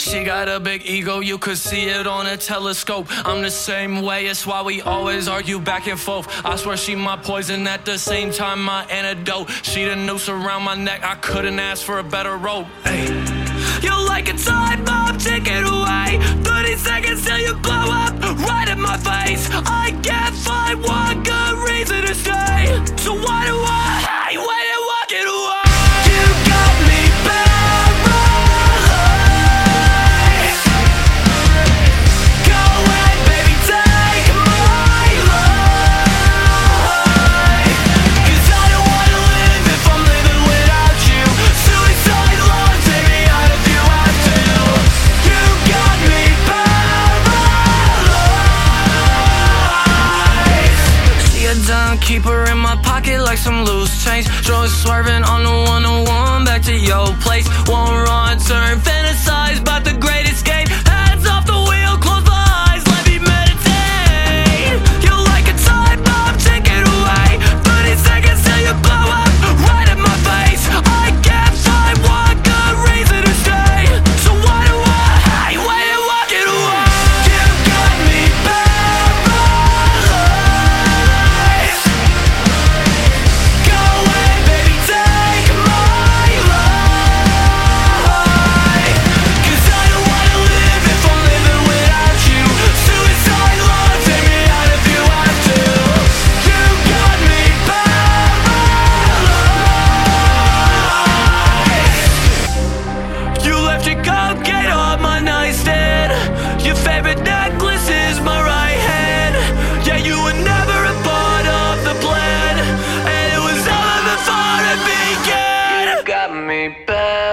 She got a big ego, you could see it on a telescope. I'm the same way, it's why we always argue back and forth. I swear she my poison, at the same time my antidote. She the noose around my neck, I couldn't ask for a better rope. Ay. You're like a time bomb, take it away. 30 seconds till you blow up, right in my face. I can't find one good reason to stay. So why do I wait and walk it away? You got me paralyzed. Go ahead, baby, take my life. 'Cause I don't wanna live if I'm living without you. Suicide love, take me out if you have to. You got me paralyzed. See a dime, keep her in my pocket like some loose change. Drugs swerving on the 101 back to your place. One wrong turn, fantasize about the great escape. Hands off the wheel, close my eyes, let me meditate. You're like a time bomb, take it away. 30 seconds till you blow up, right in my face. I can't find one good reason to stay. So why do I wait and walk it away? You got me paralyzed. Go away, baby, take my life. 'Cause I don't wanna live if I'm living without you. Suicide love, take me out if you have to. You got me paralyzed. You left your cupcake on my nightstand. Your favorite necklace is my right hand. Yeah, you were never a part of the plan, and it was over before it began. You got me back.